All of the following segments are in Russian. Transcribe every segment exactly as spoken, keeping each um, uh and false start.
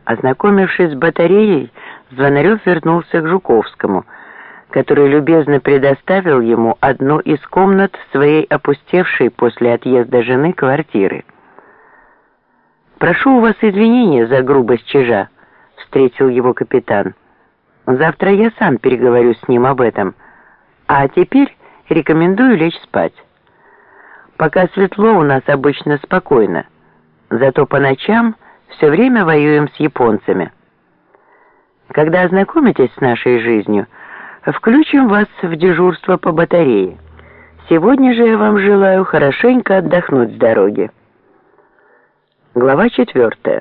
Ознакомившись с батареей, Звонарев вернулся к Жуковскому, который любезно предоставил ему одну из комнат своей опустевшей после отъезда жены квартиры. «Прошу у вас извинения за грубость Чижа», — встретил его капитан. «Завтра я сам переговорю с ним об этом, а теперь рекомендую лечь спать. Пока светло, у нас обычно спокойно, зато по ночам все время воюем с японцами. Когда ознакомитесь с нашей жизнью, включим вас в дежурство по батарее. Сегодня же я вам желаю хорошенько отдохнуть с дороги». Глава четвертая.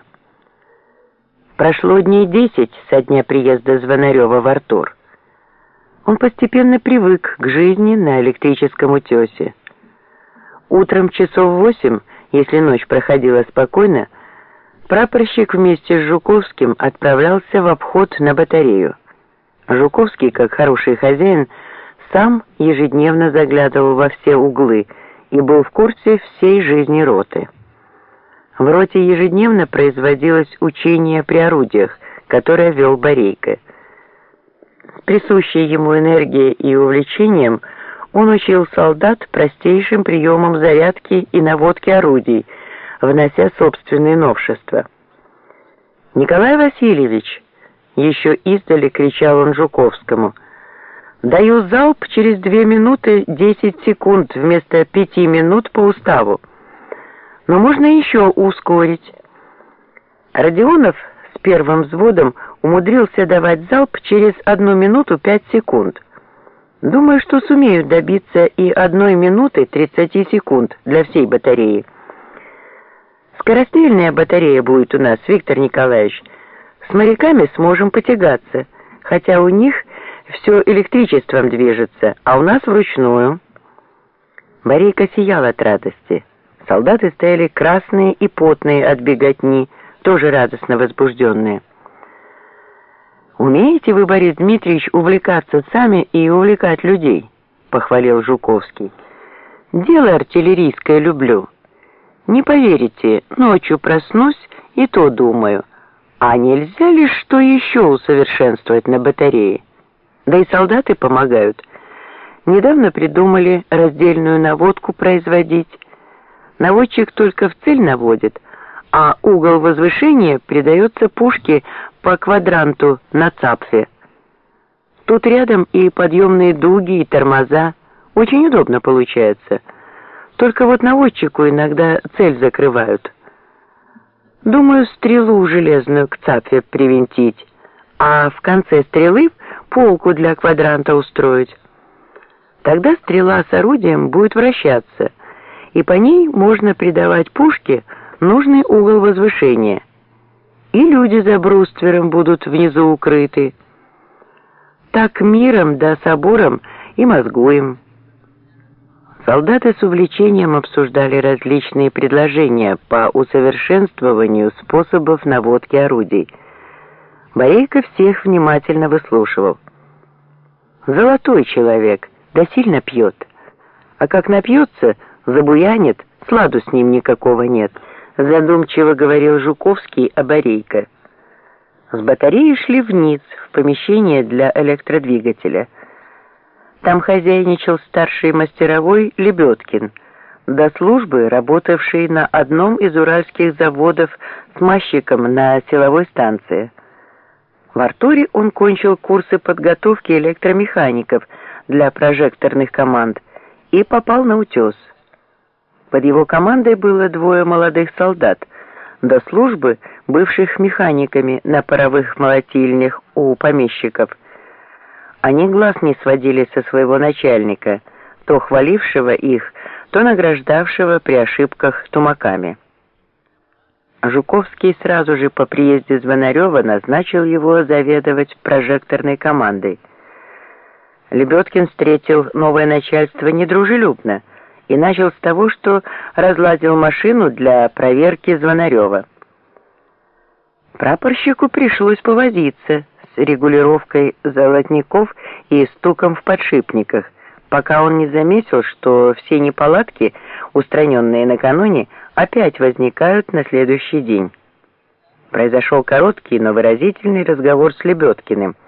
Прошло дней десять со дня приезда Звонарева в Артур. Он постепенно привык к жизни на электрическом утесе. Утром часов восемь, если ночь проходила спокойно, прапорщик вместе с Жуковским отправлялся в обход на батарею. Жуковский, как хороший хозяин, сам ежедневно заглядывал во все углы и был в курсе всей жизни роты. В роте ежедневно производилось учение при орудиях, которое вел Борейко. С присущей ему энергией и увлечением он учил солдат простейшим приемам зарядки и наводки орудий, внося собственные новшества. «Николай Васильевич!» — еще издали кричал он Жуковскому. «Даю залп через две минуты десять секунд вместо пяти минут по уставу. Но можно еще ускорить». Родионов с первым взводом умудрился давать залп через одну минуту пять секунд. Думаю, что сумеют добиться и одной минуты тридцати секунд для всей батареи. Скорострельная батарея будет у нас, Виктор Николаевич. С моряками сможем потягаться, хотя у них все электричеством движется, а у нас вручную». Борейко сиял от радости. Солдаты стояли красные и потные от беготни, тоже радостно возбужденные. «Умеете вы, Борис Дмитриевич, увлекаться сами и увлекать людей?» — похвалил Жуковский. «Дело артиллерийское люблю. Не поверите, ночью проснусь и то думаю, а нельзя ли что еще усовершенствовать на батарее? Да и солдаты помогают. Недавно придумали раздельную наводку производить. Наводчик только в цель наводит, а угол возвышения придается пушке по квадранту на цапфе. Тут рядом и подъемные дуги, и тормоза. Очень удобно получается. Только вот наводчику иногда цель закрывают. Думаю, стрелу железную к цапфе привинтить, а в конце стрелы полку для квадранта устроить. Тогда стрела с орудием будет вращаться, и по ней можно придавать пушке нужный угол возвышения. И люди за бруствером будут внизу укрыты. Так миром да собором и мозгуем». Солдаты с увлечением обсуждали различные предложения по усовершенствованию способов наводки орудий. Борейко всех внимательно выслушивал. «Золотой человек, да сильно пьет. А как напьется, забуянит, сладу с ним никакого нет», — задумчиво говорил Жуковский о Борейко. С батареи шли вниз, в помещение для электродвигателя. Там хозяйничал старший мастеровой Лебедкин, до службы работавший на одном из уральских заводов смазчиком на силовой станции. В Артуре он кончил курсы подготовки электромехаников для прожекторных команд и попал на утес. Под его командой было двое молодых солдат, до службы бывших механиками на паровых молотильнях у помещиков. Они глаз не сводили со своего начальника, то хвалившего их, то награждавшего при ошибках тумаками. Жуковский сразу же по приезде Звонарева назначил его заведовать прожекторной командой. Лебедкин встретил новое начальство недружелюбно и начал с того, что разладил машину для проверки Звонарева. Прапорщику пришлось повозиться с регулировкой золотников и стуком в подшипниках, пока он не заметил, что все неполадки, устраненные накануне, опять возникают на следующий день. Произошел короткий, но выразительный разговор с Лебедкиным,